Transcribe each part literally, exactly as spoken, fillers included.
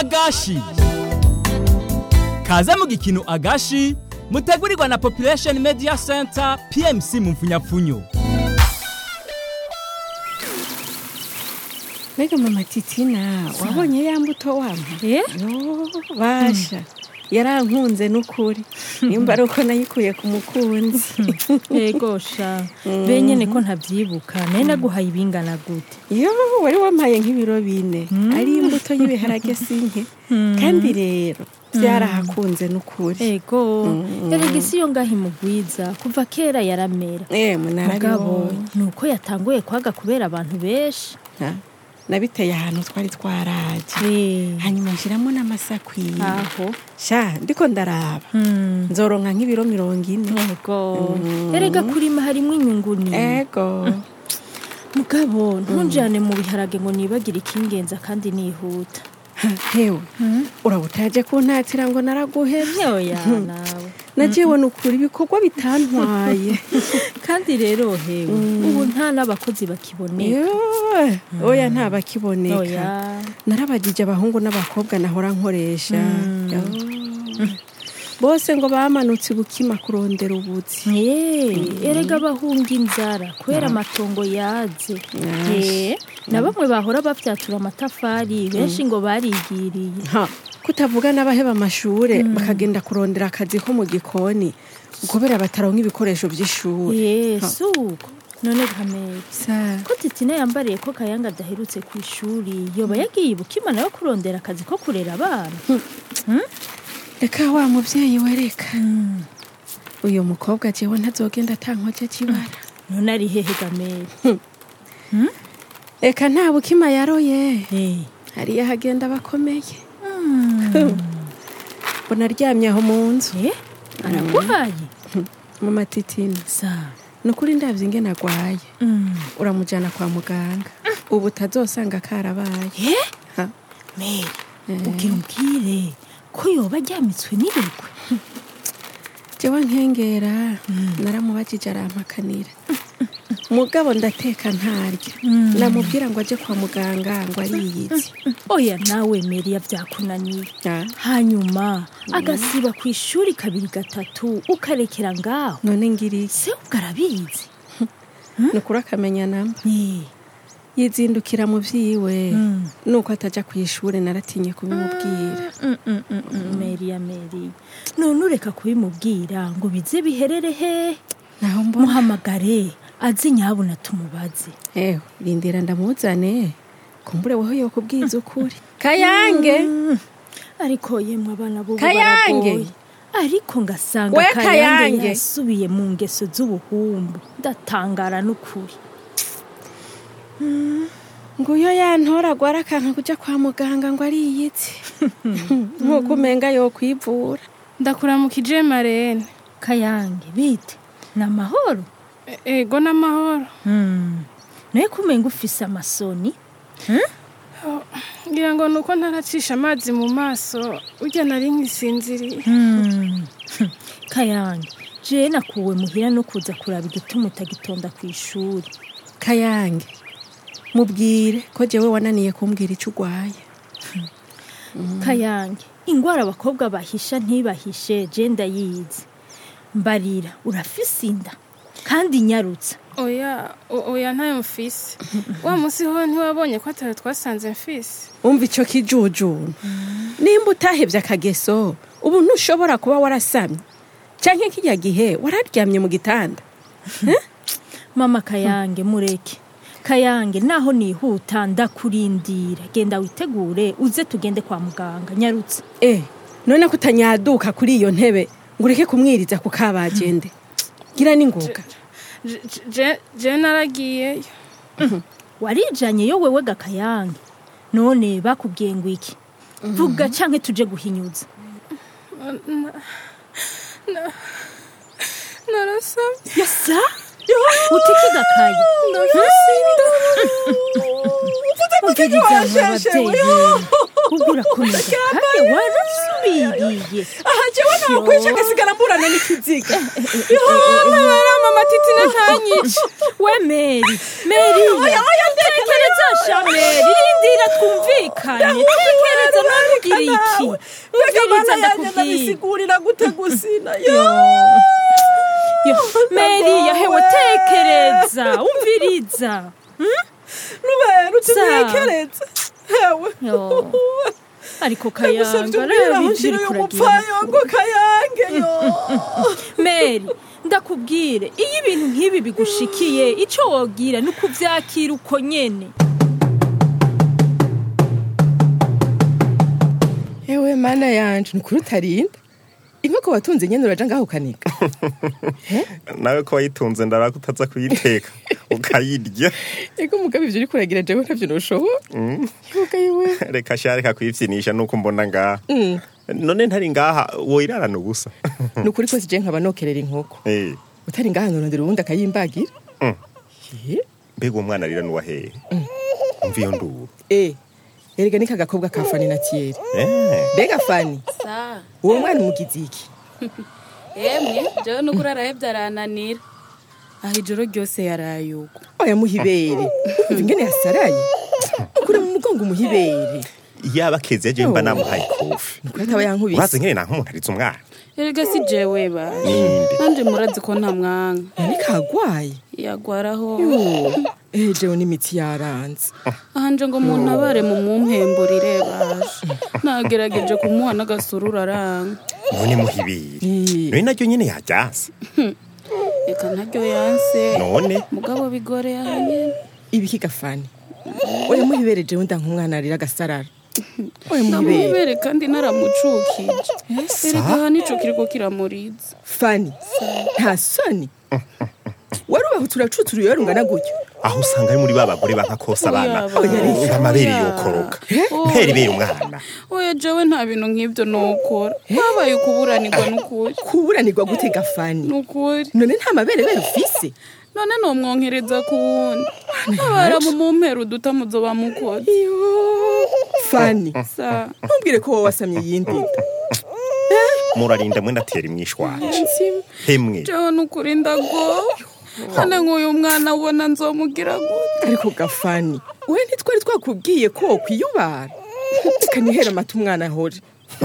agashi kaze mu gikino agashi mutegurirwa na Population Media Center P M C mu mfunyapfunyo. Mega mama Titina wabonye ya mbuto wampa eh yo basha yarankunze n'ukuri nimba ari uko nayikuye ku mukunzi yego sha benyene ko ntabyibuka nari naguhaye ibingana gute yo wari wampaye nk'ibiro bine ari imbuto y'ibiharage sinke kandi rero byarahakunze n'ukuri yego yaragisi yo ngahi mugwiza kuva kera yaramera eh munaragabo nuko yatanguye kwaga kubera abantu beshi nabiteye ahantu twari twaraje hanyuma nshiramo n'amasakwi aho sha ndiko ndaraba nzoronka nk'ibiro mirongo ine yego erega kurima harimo inyunguni yego mugabo ntunjane mu biharage ngo nibagire ikingenza kandi nihuta hewe urabutaje kuntatira ngo naraguhevye oya nawe najewe nukuri ibikorwa bitantwaye kandi rero hewe ubu nta nabakozi bakiboneka oya nta bakiboneka narabagije abahungu n'abakobwa nahora nkoresha bose ngo bamanutse bukima kurondera ubuzi eh erega bahunga inzara kwera amatongo yaze eh na bamwe bahora bafyatura amatafari benshi ngo barigiriye ha kutavuga n'abaheba amashure bakagenda kurondera akazi ko mu gikoni ukobera bataronka ibikoresho by'ishuri yesuko none gameza ko Titina yambariye ko Kayanga daherutse ku ishuri yoba yagiye bukima nayo kurondera akazi ko kurera abana eka wa muvyeyi wereka uyo mukobwa jewe ntazogenda tankwaje kibara none ari hehe gameza eka nta bukima yaroye hari yahagenda bakomeye bona ryamye aho mu nzu araguhaye mama Titina sa nukuri ndavye ingene agwaye uramujana kwa muganga ubu tazosanga karabaye ha me ugira umbwire ko yoba ryamitswe n'irigwe jewe nkengera naramubajije arampakanira mugabo ndateka ntarya namubwira ngo aje kwa muganga ngo ariyizi oya nawe Meri yavyakunaniye hanyuma agasiba ku ishuri kabiri gatatu ukarekera ngaho none ngiri se ugarabizi nukura akamenya namba yizindukira mu vyiwe nuko ataja ku ishuri naratinye kubimubwira Meri ya Meri none ureka kubimubwira ngo bize biherere he naho mbona muhamagare azi nyabuna tumubaze eho rindira ndamuzane kumbure weho yo kubwiza ukuri Kayange ariko yemwe abana bo Kayange ariko ngasanga Kayange yasubiye mu ngeso z'ubuhumbu ndatangara n'ukuri nguyo yantora gwara kanka kuja kwa muganga ngo ariyitse nkuko umenga yo kwivura ndakuramukije Marene Kayange bite na mahoro ego na mahoro mm naye kumenga ufise amasoni hm ngira ngo nuko ntaracisha amazi mu maso urya nari nkisinziriye mm Kayange je nakuwe muhira no kuza kuraba igituma utagitonda ku ishuri Kayange mubwire ko jewe wananiye kumbwira ico ugwaye Kayange ingwara abakobwa bahisha ntibahishe je ndayizi mbarira urafise inda kandi nyarutsa oya oya ntayo mfise wa musi ho ntiwabonye ko atari twasanze mfise umva ico kijujuna nimba utahevye akageso ubu ntushobora kuba warasamye canke kirya gihe wararyamye mu gitanda mama Kayange mureke Kayange naho nihuta ndakurindira genda witegure uze tugende kwa muganga nyarutsa eh none kutanyaduka kuri iyo ntebe ngureke kumwiriza ku kabagende gira ningoga je je naragiye warijanye yo wewe Gakayange none bakubwiye ngo iki vuga canke tuje guhinyuza narasabye yasa utiki Gakaye ndasinda uvuze ko washashe ugura komeza kandi warasubiriye aha jewe nakwisha gasigara mburana n'ikiziga yo mama Titina ntanyice we Meri Meri oya oya tekereza sha Meri rindira twumvikane tekereza none iki umviriza ndakubwira ndabisigurira gute gusina yo yo Mary yahewe tekereza umviriza rubera utekereza hewe yo ariko Kayanga rero biri kuragira ngo Kayange yo Mary ndakubwire iyo ibintu nk'ibi bigushikiye ico wogira nuko vyakira uko nyene. Ewe mana yanje nukuri utarinda inkoko watunze nyene uraja ngaho kanika nawe ko wayitunze ndarako utaza kuyiteka ukayirya ego mugabe ivyo uri kuragira jewe ntavyo noshobora yuka yiwe reka shareka kwivyinisha nuko mbona ngaha none ntari ngaha woirarana ubusa nukuri ko sije nkaba nokerera inkoko eh utari ngaha norondera ubundi akayimbagira mbega umwana arira nuwa hehe umviyo ndubu eh erega nika gakobwa ka Fani na Thierry eh mbega Fani sa uwo mwana umugize iki emwe jewe nukuri arahevye arananira aho ijoro ryose yarayuko oya muhibere ingene yasaraye ukure mu mugongo umuhibere yaba keze je mba namuhaye kofi nukuri ataba yankubise urazi nkene nanka umuntu ariza umwana erega si jewe ba ninde nanje murazi ko nta mwanga nani kagwaye yagwaraho eh jewe n'imitsi yaranze ahanje ngo umuntu abare mu mumpemburire baje nagerageje kumuha n'agasururu aranga none muhibiri none naryo nyene yajyase eka naryo yanse none mugabo bigore ahanye ibiki gafani oya muhibere jewe ndanka umwana arira gasarara oya muhibere ndamubere kandi naramucukije erega nico kiriko kiramuriza Fani nta soni warubaho turacuturiye yarungana gutyo aho usanga ari muri babagore bankakosa abana Oya, amabere oya. yokoroka mperi bere umwana oya jewe nta bintu nk'ivyo nokora habaye ukuburanirwa n'ukuri kuburanirwa gute gafani n'ukuri none nta mabere bere ufise none nomwonkereza ku wundi abara mu mumpera uduta muzoba mukora iyo Fani sa ntumbwire ko wowe wasamye yindi murarinda mwe ndatera imyishwanje hemwe jewe n'ukuri ndagowe none nk'uyu mwana ubona nzomugira gute ariko gafani we ntitwari twakubwiye ko wokwiyubara reka nihera amata umwana ahore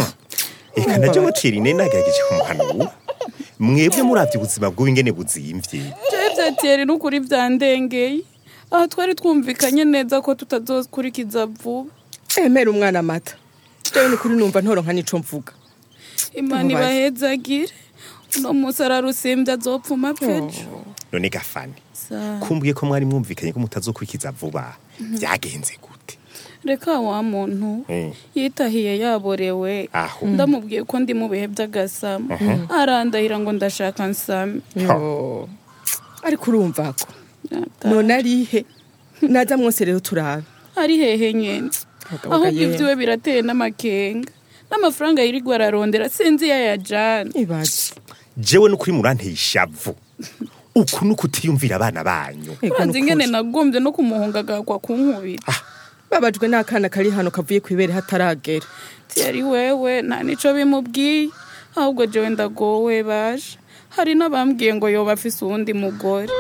eka naje mutirine nagerageje kumuhanura mwebwe muravye ubuzima bw'ingene buzimvye jewe vyatiyeri n'ukuri vyandengeye aha twari twumvikanye neza ko tutazokurikiza vuba emera umwana amata jewe nikuri numva ntoronka nico mvuga imana ibahezagire uno musi ararusimbye azopfuma pejo none gafani sa kumbwiye ko mwari mwumvikanye ko mutazokurikiza vuba byagenze gute reka wa muntu Mm. yitahiye yaborewe aho ndamubwiye ko ndi mu bihe by'agasama arandahira ngo ndashaka nsame yo ariko urumva ko none arihe naza mwose rero turabe ari hehe nyene Abagabo ahubwo gayemwe. ivyiwe birateye n'amakenga n'amafaranga yirirwa ararondera sinzi yayajana ibaje jewe n'ukuri muranteye ishavu uku nuko utiyumvira abana banyu urazi ingene nagombye no kumuhunga agakwa kunkubira babajwe n'akana kari hano kavuye kwibere hataragera tiyari wewe nta nico bimubwiye ahubwo jewe ndagowe baje hari n'abambwiye ngo yoba afise uwundi mugore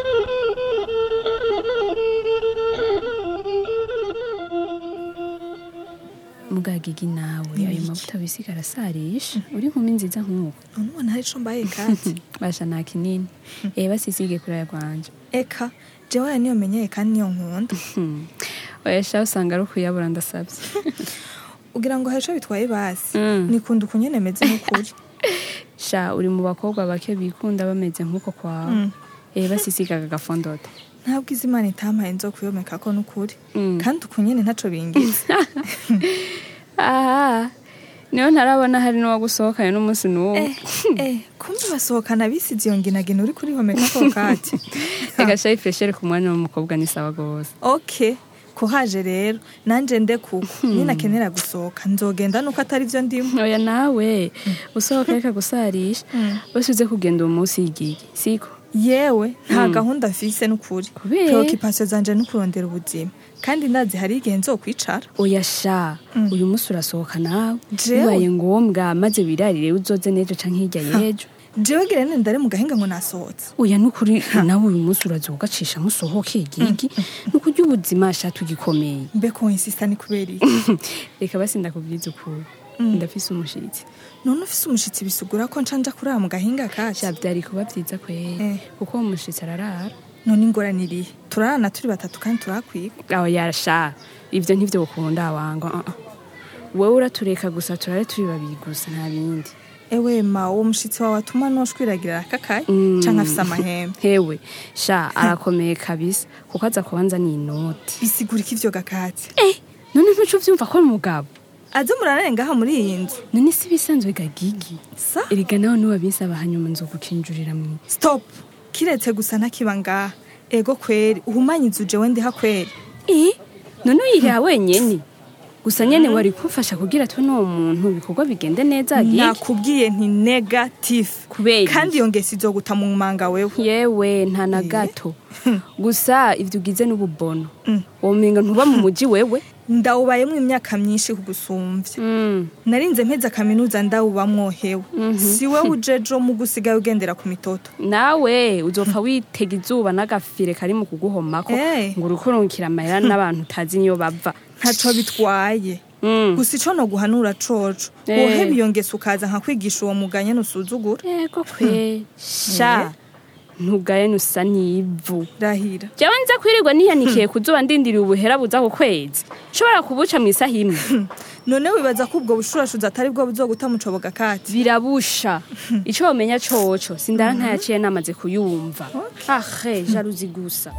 mugagigi nawe ayo mavuta bisiga arasarisha uri nkumi nziza nk'uko none ubona hari ico mbaye kandi basha nta kinini eh basisige kuri aya gwanje eka jewe niyo menyeye kandi niyo nkunda oya sha usanga ari ukuyabura ndasabye ugira ngo hari ico bitwaye basi Mm. nikunda ukunyene meze nk'ukuri sha uri mu bakobwa bake bikunda bameze nk'uko kwawe eh basisiga agafondodo ntabwo izimana itampaye nzo kuyomeka ko n'ukuri Mm. kandi ukunyene ntaco bingize aha niyo ntarabona hari n'uwagusohokanye n'umunsi n'uwo eh eh kumbe basohokana bisize iyo nginagina uri kuri homeka ko kati reka sha ifreshere ku mwanya w'umukobwa ni sawa gose okay kuhaje rero nanje nde kuko ninakenera gusohoka nzogenda nuko atari vyo ndimo oya nawe usohoka reka gusarisha basuze kugenda uwo munsi y'igigi siko yewe nta gahunda mfise n'ukuri Kubera? preoccupation zanje n'ukurondera ubuzima kandi ndazi hari igihe nzokwicara oya sha uyu munsi urasohoka nawe Jewe? bibaye ngombwa maze wirarire uzoze n'ejo canke hirya y'ejo jewe gira nene ndare mu gahinga ngo nasohotse oya nukuri nawe uyu munsi uraza ugacisha musohoke igigi nukurya ubuzima sha tugikomeye mbe ko insista ni kubera iki reka basi ndakubwiza ukuri ndafise umushitsi none ufise umushitsi bisugura ko ncanja kurara mu gahinga kaje sha byari kuba byiza kwe kuko umushitsi ararara none ingoraniriye turarana turi batatu kandi turakwiga aho yarasha ivyo ntivyo ukunda wanga wewe uratureka gusa turare turi babiri gusa nta bindi ewe ma uwo mushitsi wawe atuma noshwiragira akakaye mm. canke afise amahembe hewe sha arakomeye kabisa kuko aza kubanza ni inoti bisigura iki ivyo gakatsi eh none ntuco vyumva ko umugabo aze murarenga aha muri iyi nzu none si bisanzwe gagigi sa erega naho niwabisaba hanyuma nzogukinjurira mwe stop kiretse gusa ntakiba ngaha ego kweri uhumanye inzu jewe ndi hakweri eh none uyiriha wenyene gusa nyene wari kumfasha kugira tu no muntu bikorwa bigende neza giki nakubwiye nti negative kubera kandi yongese izoguta mu manga wewe yewe nta na gato gusa ivyo ugize n'ububono womenga ntuba mu muji wewe ndawubayemwe imyaka myinshi kugusumvya mm. narinze mpeza kaminuza ndawubamwo hewe mm -hmm. siwe ujejo mu gusigaye ugendera ku mitoto nawe uzopfa witega izuba n'agafire kari mu kuguhomako hey. ngo urukurungikira amahera n'abantu utazi niyo bava ntaco bitwaye mm. gusa ico no guhanura coco hey. wohe biyongese ukaza nka kwigisha uwo muganye nusuzugura yego kwe sha ntugaye nusa nivu rahira jawe nza kwirirwa niyanikiye kuzuba ndindiriye ubuhera buza ku kwezi nshobora kubuca mu isaha imwe none wibaza ko ubwo bushurashuza atari bwo buzoguta mucobo gakati birabusha ico womenya coco sindara ntayaciye namaze kuyumva ahe jaruzi gusa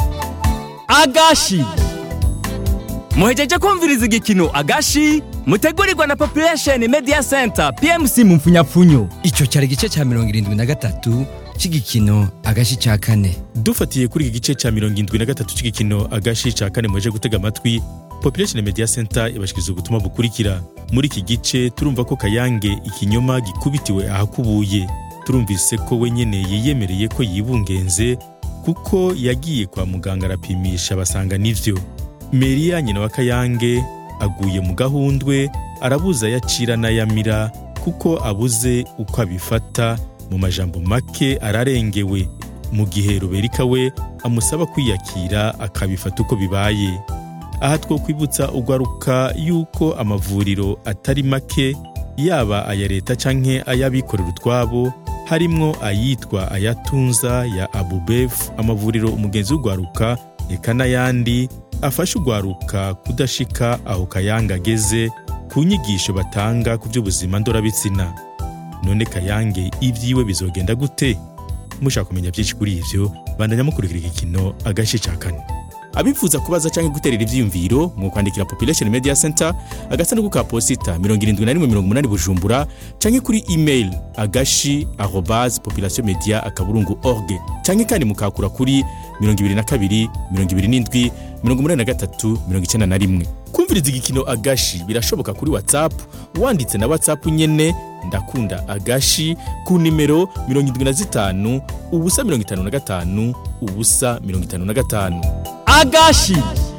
agashi muhejeje kumviriza igikino agashi mutegurirwa na Population Media Center P M C mu mfunyapfunyo ico cyari gice cya mirongo irindwi na gatatu c'igikino agashi ca kane dufatiye kuri iki gice cya mirongo irindwi na gatatu c'igikino agashi ca kane muje gutega amatwi Population Media Center ibashikiriza ubutumwa bukurikira muri iki gice turumva ko Kayange ikinyoma gikubitiwe ahakubuye turumvise ko wenyene yiyemereye ko yibungenze kuko yagiye kwa muganga arapimisha basanga nivyo Meria nyina wa Kayange aguye mu gahundwe arabuza yacira na yamira kuko abuze uko abifata mu majambo make ararengewe mu gihe Ruberika we amusaba kwiyakira akabifata uko bibaye aha two kwibutsa ugwaruka yuko amavuriro atari make yaba aya leta canke ayabikorera utwabo harimwo ayitwa ayatunza ya Abubef amavuriro umugenzi w'ugwaruka eka n'ayandi afasha ugwaruka kudashika aho Kayange ageze ku nyigisho batanga ku by'ubuzima ndorabitsina none Kayange ivyiwe bizogenda gute mushaka kumenya byinshi kuri ivyo bandanya mukurikira igikino agashi ca kane abifuza kubaza canke guterera ivyiyumviro mu kwandikira Population Media Center agasanduku ka posita mirongo irindwi na rimwe mirongo umunani Bujumbura canke kuri email agashi arobase population media akaburungu org canke kandi mukakura kuri mirongo ibiri na kabiri mirongo ibiri n'indwi mirongo umunani na gatatu mirongo icenda na rimwe kumviriza igikino agashi birashoboka kuri WhatsApp wanditse na WhatsApp nyene ndakunda agashi ku nimero mirongo irindwi na zitanu ubusa mirongo itanu na gatanu ubusa mirongo itanu na gatanu agashi